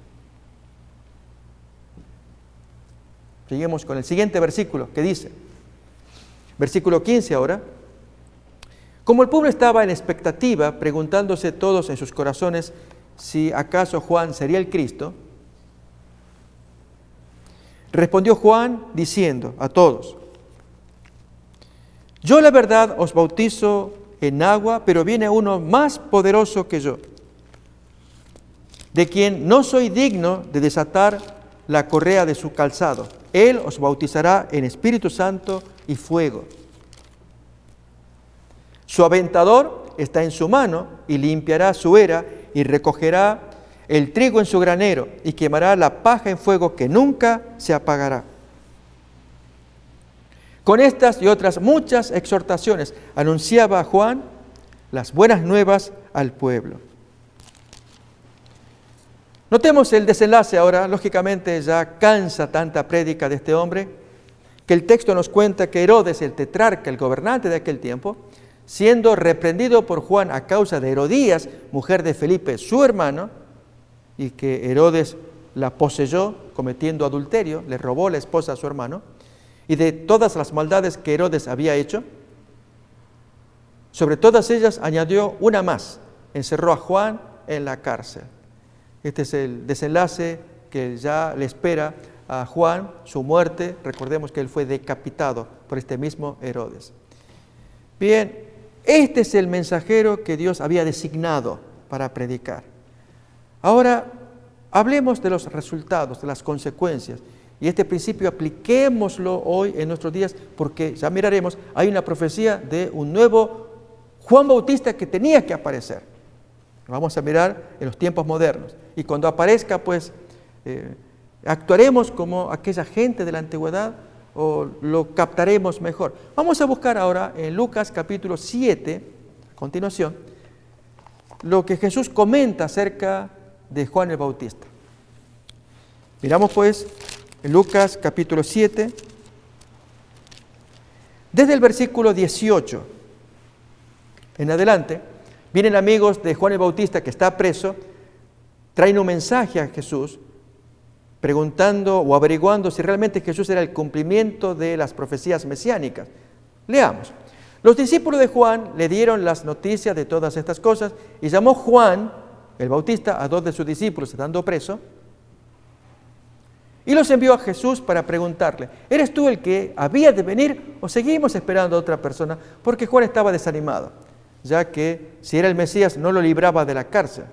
Seguimos con el siguiente versículo que dice, versículo quince ahora. Como el pueblo estaba en expectativa, preguntándose todos en sus corazones si acaso Juan sería el Cristo, respondió Juan diciendo a todos: yo la verdad os bautizo en agua, pero viene uno más poderoso que yo, de quien no soy digno de desatar la correa de su calzado. Él os bautizará en Espíritu Santo y fuego. Su aventador está en su mano y limpiará su era y recogerá el trigo en su granero y quemará la paja en fuego que nunca se apagará. Con estas y otras muchas exhortaciones anunciaba Juan las buenas nuevas al pueblo. Notemos el desenlace ahora. Lógicamente ya cansa tanta prédica de este hombre, que el texto nos cuenta que Herodes, el tetrarca, el gobernante de aquel tiempo, siendo reprendido por Juan a causa de Herodías, mujer de Felipe, su hermano, y que Herodes la poseyó cometiendo adulterio, le robó la esposa a su hermano, y de todas las maldades que Herodes había hecho, sobre todas ellas añadió una más: encerró a Juan en la cárcel. Este es el desenlace que ya le espera a Juan, su muerte. Recordemos que él fue decapitado por este mismo Herodes. Bien, este es el mensajero que Dios había designado para predicar. Ahora, hablemos de los resultados, de las consecuencias. Y este principio apliquémoslo hoy en nuestros días, porque ya miraremos, hay una profecía de un nuevo Juan Bautista que tenía que aparecer. Lo vamos a mirar en los tiempos modernos. Y cuando aparezca, pues, eh, actuaremos como aquella gente de la antigüedad o lo captaremos mejor. Vamos a buscar ahora en Lucas capítulo siete, a continuación, lo que Jesús comenta acerca de Juan el Bautista. Miramos pues en Lucas capítulo siete, desde el versículo dieciocho en adelante. Vienen amigos de Juan el Bautista que está preso, traen un mensaje a Jesús preguntando o averiguando si realmente Jesús era el cumplimiento de las profecías mesiánicas. Leamos. Los discípulos de Juan le dieron las noticias de todas estas cosas y llamó Juan el Bautista a dos de sus discípulos, estando preso, y los envió a Jesús para preguntarle: ¿eres tú el que había de venir o seguimos esperando a otra persona? Porque Juan estaba desanimado, ya que si era el Mesías no lo libraba de la cárcel.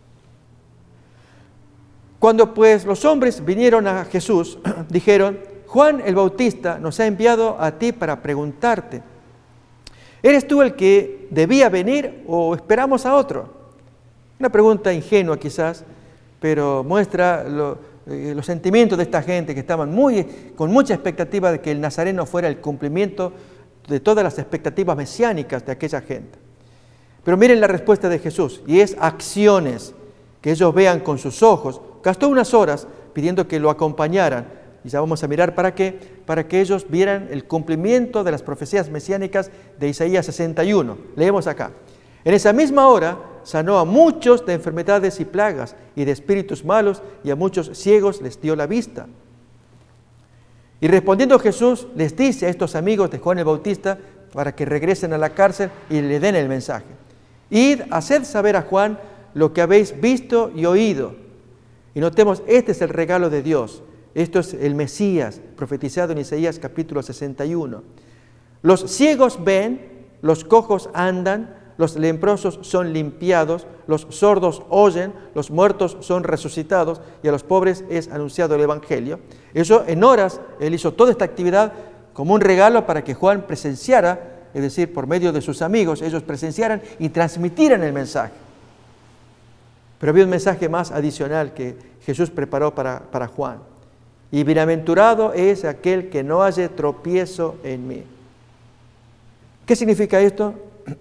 Cuando pues los hombres vinieron a Jesús, dijeron: Juan el Bautista nos ha enviado a ti para preguntarte: ¿eres tú el que debía venir o esperamos a otro? Una pregunta ingenua quizás, pero muestra lo, eh, los sentimientos de esta gente que estaban muy, con mucha expectativa de que el Nazareno fuera el cumplimiento de todas las expectativas mesiánicas de aquella gente. Pero miren la respuesta de Jesús, y es acciones que ellos vean con sus ojos. Gastó unas horas pidiendo que lo acompañaran, y ya vamos a mirar para qué, para que ellos vieran el cumplimiento de las profecías mesiánicas de Isaías sesenta y uno. Leemos acá: en esa misma hora sanó a muchos de enfermedades y plagas y de espíritus malos, y a muchos ciegos les dio la vista. Y respondiendo Jesús les dice a estos amigos de Juan el Bautista para que regresen a la cárcel y le den el mensaje: id, haced saber a Juan lo que habéis visto y oído. Y notemos, este es el regalo de Dios. Esto es el Mesías profetizado en Isaías capítulo sesenta y uno. Los ciegos ven, los cojos andan, los leprosos son limpiados, los sordos oyen, los muertos son resucitados y a los pobres es anunciado el Evangelio. Eso en horas, él hizo toda esta actividad como un regalo para que Juan presenciara, es decir, por medio de sus amigos, ellos presenciaran y transmitieran el mensaje. Pero había un mensaje más adicional que Jesús preparó para, para Juan. Y bienaventurado es aquel que no halle tropiezo en mí. ¿Qué significa esto?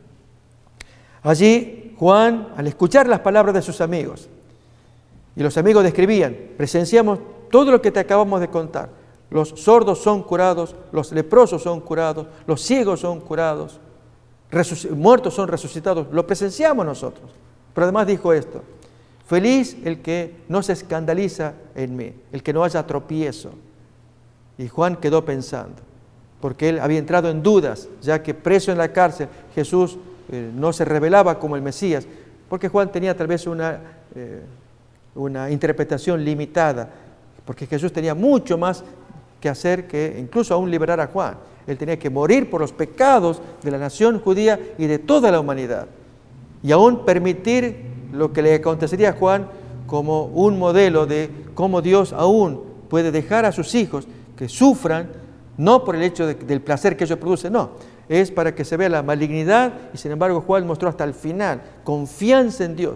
Allí Juan, al escuchar las palabras de sus amigos, y los amigos describían: presenciamos todo lo que te acabamos de contar. Los sordos son curados, los leprosos son curados, los ciegos son curados, muertos son resucitados. Lo presenciamos nosotros. Pero además dijo esto: feliz el que no se escandaliza en mí, el que no haya tropiezo. Y Juan quedó pensando, porque él había entrado en dudas, ya que preso en la cárcel Jesús eh, no se revelaba como el Mesías, porque Juan tenía tal vez una, eh, una interpretación limitada, porque Jesús tenía mucho más que hacer que incluso aún liberar a Juan. Él tenía que morir por los pecados de la nación judía y de toda la humanidad, y aún permitir lo que le acontecería a Juan como un modelo de cómo Dios aún puede dejar a sus hijos que sufran, no por el hecho de, del placer que ellos producen, no, es para que se vea la malignidad. Y sin embargo Juan mostró hasta el final confianza en Dios,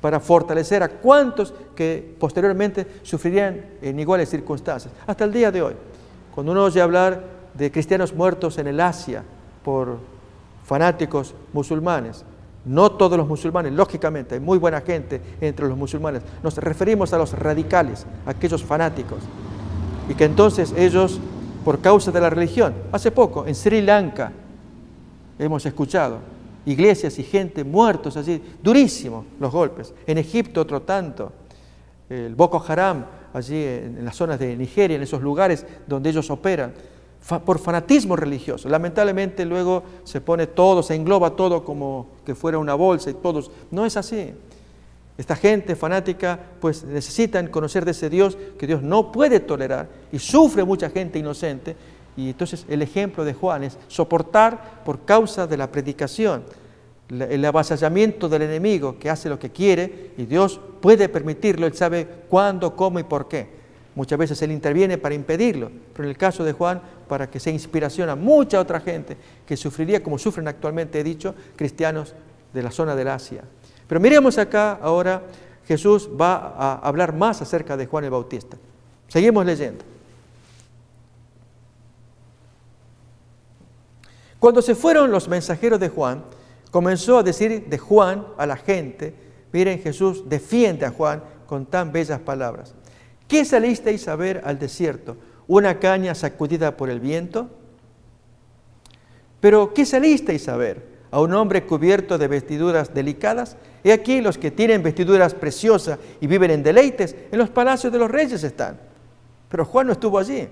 para fortalecer a cuantos que posteriormente sufrirían en iguales circunstancias. Hasta el día de hoy, cuando uno oye hablar de cristianos muertos en el Asia por fanáticos musulmanes, no todos los musulmanes, lógicamente, hay muy buena gente entre los musulmanes, nos referimos a los radicales, a aquellos fanáticos, y que entonces ellos, por causa de la religión, hace poco en Sri Lanka hemos escuchado iglesias y gente muertos allí, durísimos los golpes. En Egipto otro tanto, el Boko Haram, allí en, en las zonas de Nigeria, en esos lugares donde ellos operan, fa, por fanatismo religioso. Lamentablemente luego se pone todo, se engloba todo como que fuera una bolsa y todos. No es así. Esta gente fanática pues necesitan conocer de ese Dios que Dios no puede tolerar y sufre mucha gente inocente. Y entonces el ejemplo de Juan es soportar por causa de la predicación, el avasallamiento del enemigo que hace lo que quiere y Dios puede permitirlo, Él sabe cuándo, cómo y por qué. Muchas veces Él interviene para impedirlo, pero en el caso de Juan, para que sea inspiración a mucha otra gente que sufriría como sufren actualmente, he dicho, cristianos de la zona del Asia. Pero miremos acá ahora, Jesús va a hablar más acerca de Juan el Bautista. Seguimos leyendo. Cuando se fueron los mensajeros de Juan, comenzó a decir de Juan a la gente, miren, Jesús defiende a Juan con tan bellas palabras. ¿Qué salisteis a ver al desierto? ¿Una caña sacudida por el viento? ¿Pero qué salisteis a ver? ¿A un hombre cubierto de vestiduras delicadas? He aquí los que tienen vestiduras preciosas y viven en deleites, en los palacios de los reyes están. Pero Juan no estuvo allí.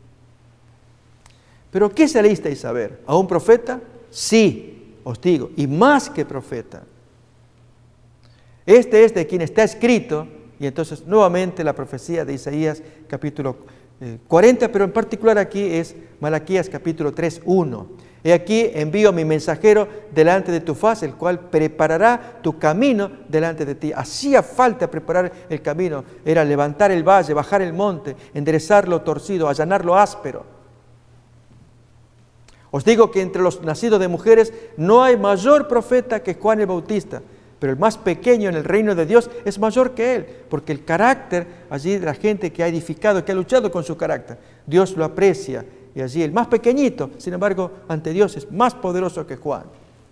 ¿Pero qué salisteis a ver? ¿A un profeta? Sí, os digo, y más que profeta. Este es de quien está escrito, y entonces nuevamente la profecía de Isaías capítulo eh, cuarenta, pero en particular aquí es Malaquías capítulo tres, uno. He aquí envío a mi mensajero delante de tu faz, el cual preparará tu camino delante de ti. Hacía falta preparar el camino, era levantar el valle, bajar el monte, enderezar lo torcido, allanar lo áspero. Os digo que entre los nacidos de mujeres no hay mayor profeta que Juan el Bautista, pero el más pequeño en el reino de Dios es mayor que él, porque el carácter allí de la gente que ha edificado, que ha luchado con su carácter, Dios lo aprecia, y allí el más pequeñito, sin embargo, ante Dios es más poderoso que Juan.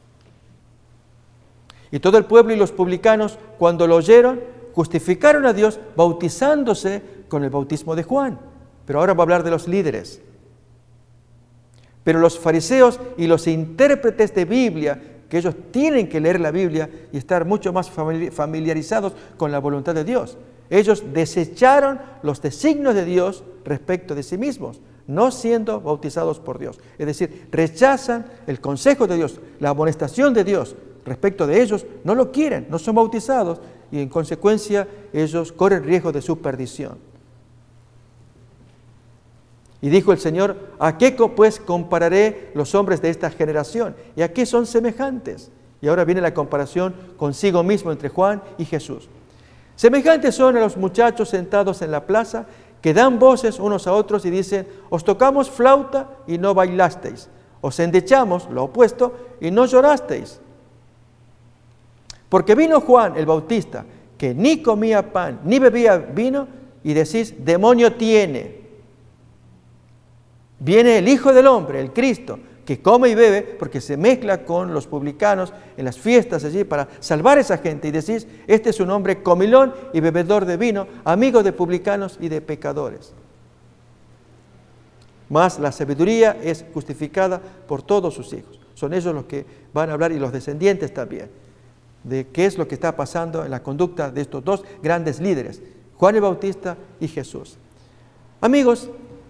Y todo el pueblo y los publicanos, cuando lo oyeron, justificaron a Dios bautizándose con el bautismo de Juan. Pero ahora va a hablar de los líderes. Pero los fariseos y los intérpretes de Biblia, que ellos tienen que leer la Biblia y estar mucho más familiarizados con la voluntad de Dios, ellos desecharon los designios de Dios respecto de sí mismos, no siendo bautizados por Dios. Es decir, rechazan el consejo de Dios, la amonestación de Dios respecto de ellos, no lo quieren, no son bautizados y en consecuencia ellos corren riesgo de su perdición. Y dijo el Señor, ¿a qué pues compararé los hombres de esta generación? ¿Y a qué son semejantes? Y ahora viene la comparación consigo mismo entre Juan y Jesús. Semejantes son a los muchachos sentados en la plaza que dan voces unos a otros y dicen, os tocamos flauta y no bailasteis, os endechamos, lo opuesto, y no llorasteis. Porque vino Juan el Bautista, que ni comía pan ni bebía vino, y decís, demonio tiene. Viene el Hijo del Hombre, el Cristo, que come y bebe porque se mezcla con los publicanos en las fiestas allí para salvar a esa gente. Y decís, este es un hombre comilón y bebedor de vino, amigo de publicanos y de pecadores. Mas la sabiduría es justificada por todos sus hijos. Son ellos los que van a hablar y los descendientes también, de qué es lo que está pasando en la conducta de estos dos grandes líderes, Juan el Bautista y Jesús. Amigos,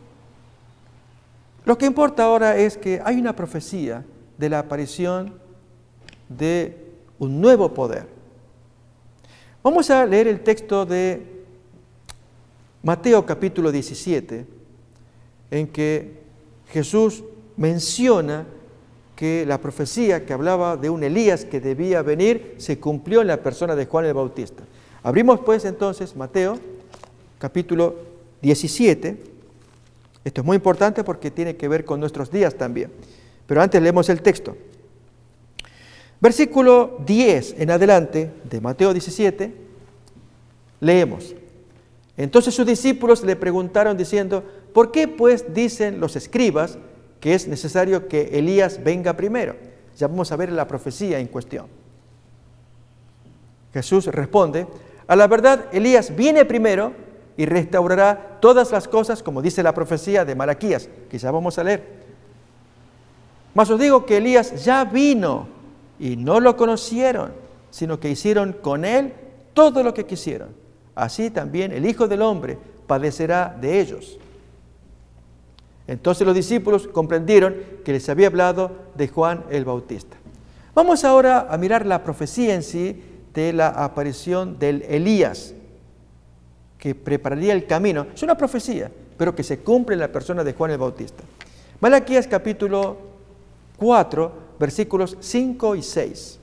lo que importa ahora es que hay una profecía de la aparición de un nuevo poder. Vamos a leer el texto de Mateo capítulo diecisiete, en que Jesús menciona que la profecía que hablaba de un Elías que debía venir se cumplió en la persona de Juan el Bautista. Abrimos pues entonces Mateo capítulo diecisiete. Esto es muy importante porque tiene que ver con nuestros días también. Pero antes leemos el texto. Versículo diez en adelante de Mateo diecisiete. Leemos. Entonces sus discípulos le preguntaron diciendo, ¿por qué pues dicen los escribas que es necesario que Elías venga primero? Ya vamos a ver la profecía en cuestión. Jesús responde, a la verdad Elías viene primero y restaurará todas las cosas, como dice la profecía de Malaquías, que ya vamos a leer. Mas os digo que Elías ya vino y no lo conocieron, sino que hicieron con él todo lo que quisieron. Así también el Hijo del Hombre padecerá de ellos. Entonces los discípulos comprendieron que les había hablado de Juan el Bautista. Vamos ahora a mirar la profecía en sí de la aparición del Elías, que prepararía el camino. Es una profecía, pero que se cumple en la persona de Juan el Bautista. Malaquías capítulo cuatro, versículos cinco y seis.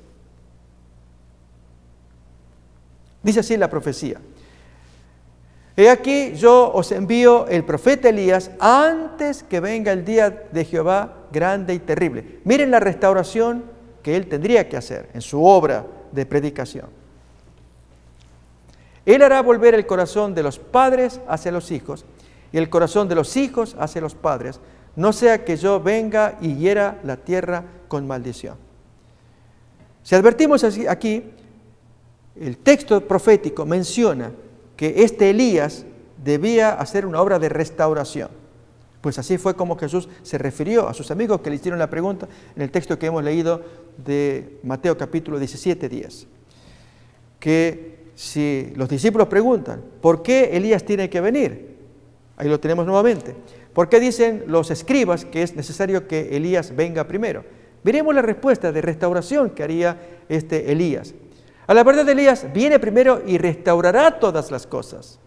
Dice así la profecía. He aquí yo os envío el profeta Elías antes que venga el día de Jehová grande y terrible. Miren la restauración que él tendría que hacer en su obra de predicación. Él hará volver el corazón de los padres hacia los hijos y el corazón de los hijos hacia los padres, no sea que yo venga y hiera la tierra con maldición. Si advertimos aquí, el texto profético menciona que este Elías debía hacer una obra de restauración. Pues así fue como Jesús se refirió a sus amigos que le hicieron la pregunta en el texto que hemos leído de Mateo capítulo diecisiete, diez. Que si los discípulos preguntan, ¿por qué Elías tiene que venir? Ahí lo tenemos nuevamente. ¿Por qué dicen los escribas que es necesario que Elías venga primero? Veremos la respuesta de restauración que haría este Elías. A la verdad, Elías viene primero y restaurará todas las cosas.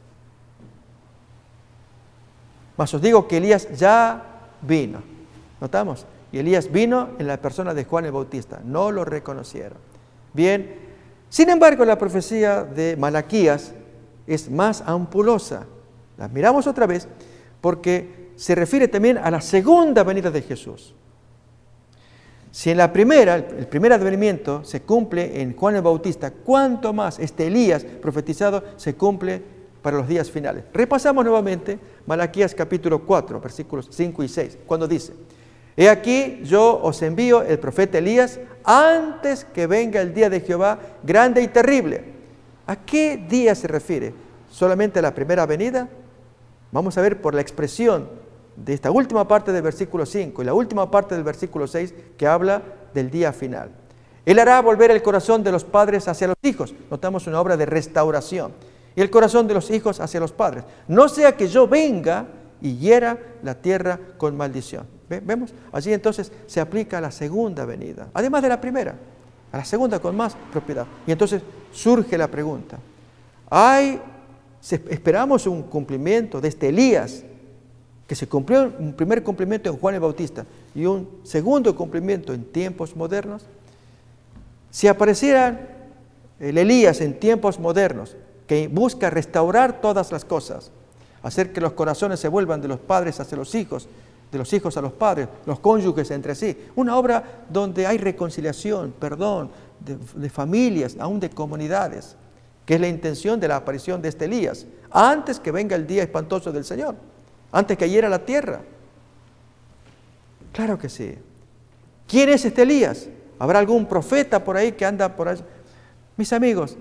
Mas os digo que Elías ya vino. ¿Notamos? Y Elías vino en la persona de Juan el Bautista. No lo reconocieron. Bien, sin embargo, la profecía de Malaquías es más ampulosa. La miramos otra vez porque se refiere también a la segunda venida de Jesús. Si en la primera, el primer advenimiento se cumple en Juan el Bautista, ¿cuánto más este Elías profetizado se cumple para los días finales? Repasamos nuevamente Malaquías capítulo cuatro, versículos cinco y seis, cuando dice, he aquí yo os envío el profeta Elías antes que venga el día de Jehová grande y terrible. ¿A qué día se refiere? ¿Solamente a la primera venida? Vamos a ver por la expresión de esta última parte del versículo cinco y la última parte del versículo seis que habla del día final. Él hará volver el corazón de los padres hacia los hijos. Notamos una obra de restauración. Y el corazón de los hijos hacia los padres. No sea que yo venga y hiera la tierra con maldición. ¿Vemos? Allí entonces se aplica a la segunda venida, además de la primera, a la segunda con más propiedad. Y entonces surge la pregunta, ¿hay, esperamos un cumplimiento de este Elías, que se cumplió un primer cumplimiento en Juan el Bautista y un segundo cumplimiento en tiempos modernos? Si apareciera el Elías en tiempos modernos, que busca restaurar todas las cosas, hacer que los corazones se vuelvan de los padres hacia los hijos, de los hijos a los padres, los cónyuges entre sí, una obra donde hay reconciliación, perdón, de, de familias, aún de comunidades, que es la intención de la aparición de este Elías, antes que venga el día espantoso del Señor, antes que hiera la tierra. Claro que sí. ¿Quién es este Elías? ¿Habrá algún profeta por ahí que anda por ahí? Mis amigos,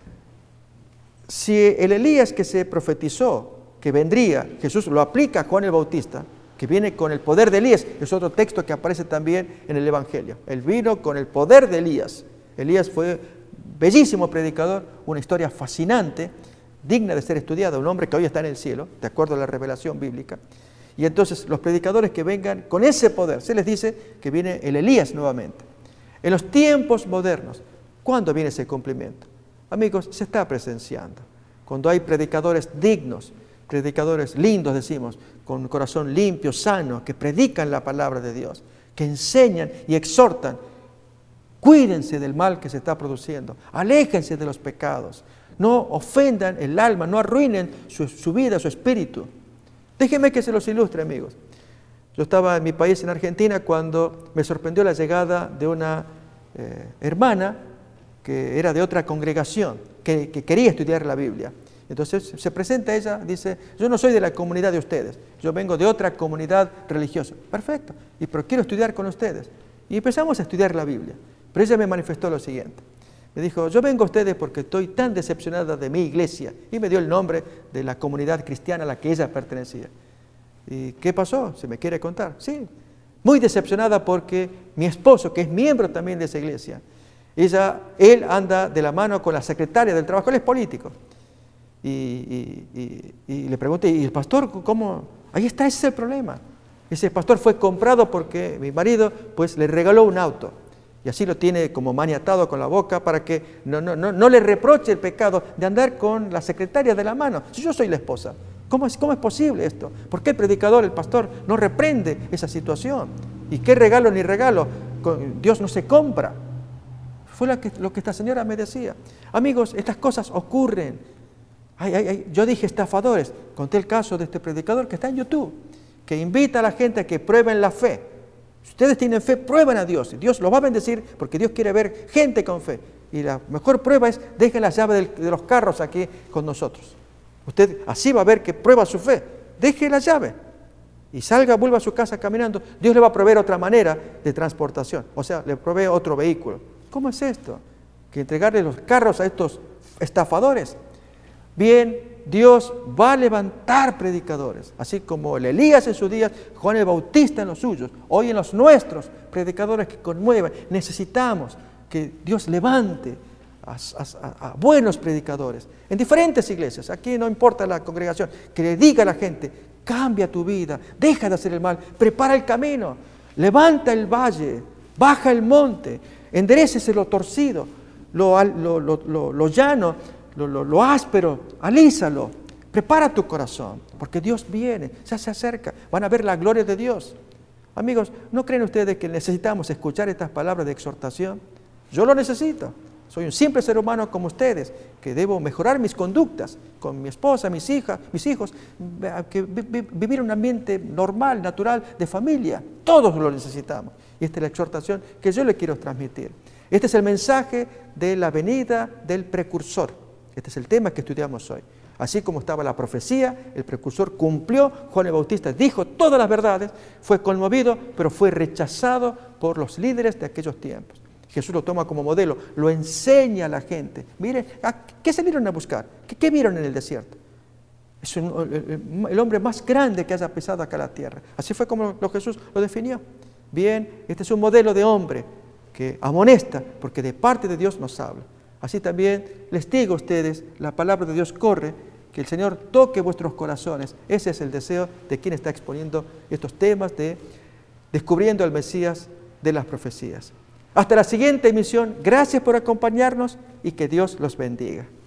si el Elías que se profetizó, que vendría, Jesús lo aplica a Juan el Bautista, que viene con el poder de Elías, es otro texto que aparece también en el Evangelio. Él vino con el poder de Elías. Elías fue bellísimo predicador, una historia fascinante, digna de ser estudiada, un hombre que hoy está en el cielo, de acuerdo a la revelación bíblica. Y entonces los predicadores que vengan con ese poder, se les dice que viene el Elías nuevamente. En los tiempos modernos, ¿cuándo viene ese cumplimiento? Amigos, se está presenciando. Cuando hay predicadores dignos, predicadores lindos, decimos, con un corazón limpio, sano, que predican la palabra de Dios, que enseñan y exhortan. Cuídense del mal que se está produciendo, aléjense de los pecados, no ofendan el alma, no arruinen su, su vida, su espíritu. Déjenme que se los ilustre, amigos. Yo estaba en mi país, en Argentina, cuando me sorprendió la llegada de una eh, hermana que era de otra congregación, que, que quería estudiar la Biblia. Entonces se presenta ella, dice, yo no soy de la comunidad de ustedes, yo vengo de otra comunidad religiosa. Perfecto, y pero quiero estudiar con ustedes. Y empezamos a estudiar la Biblia. Pero ella me manifestó lo siguiente. Me dijo, yo vengo a ustedes porque estoy tan decepcionada de mi iglesia. Y me dio el nombre de la comunidad cristiana a la que ella pertenecía. ¿Y qué pasó? ¿Se me quiere contar? Sí, muy decepcionada porque mi esposo, que es miembro también de esa iglesia, ella, él anda de la mano con la secretaria del trabajo, él es político. Y, y, y, y le pregunté, ¿y el pastor cómo? Ahí está, ese es el problema. Ese pastor fue comprado porque mi marido pues le regaló un auto. Y así lo tiene como maniatado con la boca para que no, no, no, no le reproche el pecado de andar con la secretaria de la mano. Si yo soy la esposa, ¿cómo es, cómo es posible esto? ¿Por qué el predicador, el pastor, no reprende esa situación? ¿Y qué regalo ni regalo? Dios no se compra. Fue lo que, lo que esta señora me decía. Amigos, estas cosas ocurren. Ay, ay, ay. Yo dije estafadores. Conté el caso de este predicador que está en YouTube, que invita a la gente a que prueben la fe. Si ustedes tienen fe, prueben a Dios. Dios los va a bendecir porque Dios quiere ver gente con fe. Y la mejor prueba es, dejen las llaves de los carros aquí con nosotros. Usted así va a ver que prueba su fe. Deje la llave y salga, vuelva a su casa caminando. Dios le va a proveer otra manera de transportación. O sea, le provee otro vehículo. ¿Cómo es esto? Que entregarle los carros a estos estafadores. Bien, Dios va a levantar predicadores, así como el Elías en sus días, Juan el Bautista en los suyos, hoy en los nuestros, predicadores que conmuevan. Necesitamos que Dios levante a, a, a buenos predicadores en diferentes iglesias. Aquí no importa la congregación, que le diga a la gente, cambia tu vida, deja de hacer el mal, prepara el camino, levanta el valle, baja el monte, enderécese lo torcido, lo, lo, lo, lo, lo llano, Lo, lo, lo áspero, alízalo, prepara tu corazón, porque Dios viene, ya se acerca, van a ver la gloria de Dios. Amigos, ¿no creen ustedes que necesitamos escuchar estas palabras de exhortación? Yo lo necesito, soy un simple ser humano como ustedes, que debo mejorar mis conductas con mi esposa, mis hijas, mis hijos, que vivir en un ambiente normal, natural, de familia, todos lo necesitamos. Y esta es la exhortación que yo le quiero transmitir. Este es el mensaje de la venida del precursor. Este es el tema que estudiamos hoy. Así como estaba la profecía, el precursor cumplió, Juan el Bautista dijo todas las verdades, fue conmovido, pero fue rechazado por los líderes de aquellos tiempos. Jesús lo toma como modelo, lo enseña a la gente. Miren, ¿qué se vieron a buscar? ¿Qué, qué vieron en el desierto? Es un, el, el hombre más grande que haya pisado acá la tierra. Así fue como lo Jesús lo definió. Bien, este es un modelo de hombre que amonesta, porque de parte de Dios nos habla. Así también les digo a ustedes, la palabra de Dios corre, que el Señor toque vuestros corazones. Ese es el deseo de quien está exponiendo estos temas de descubriendo al Mesías de las profecías. Hasta la siguiente emisión, gracias por acompañarnos y que Dios los bendiga.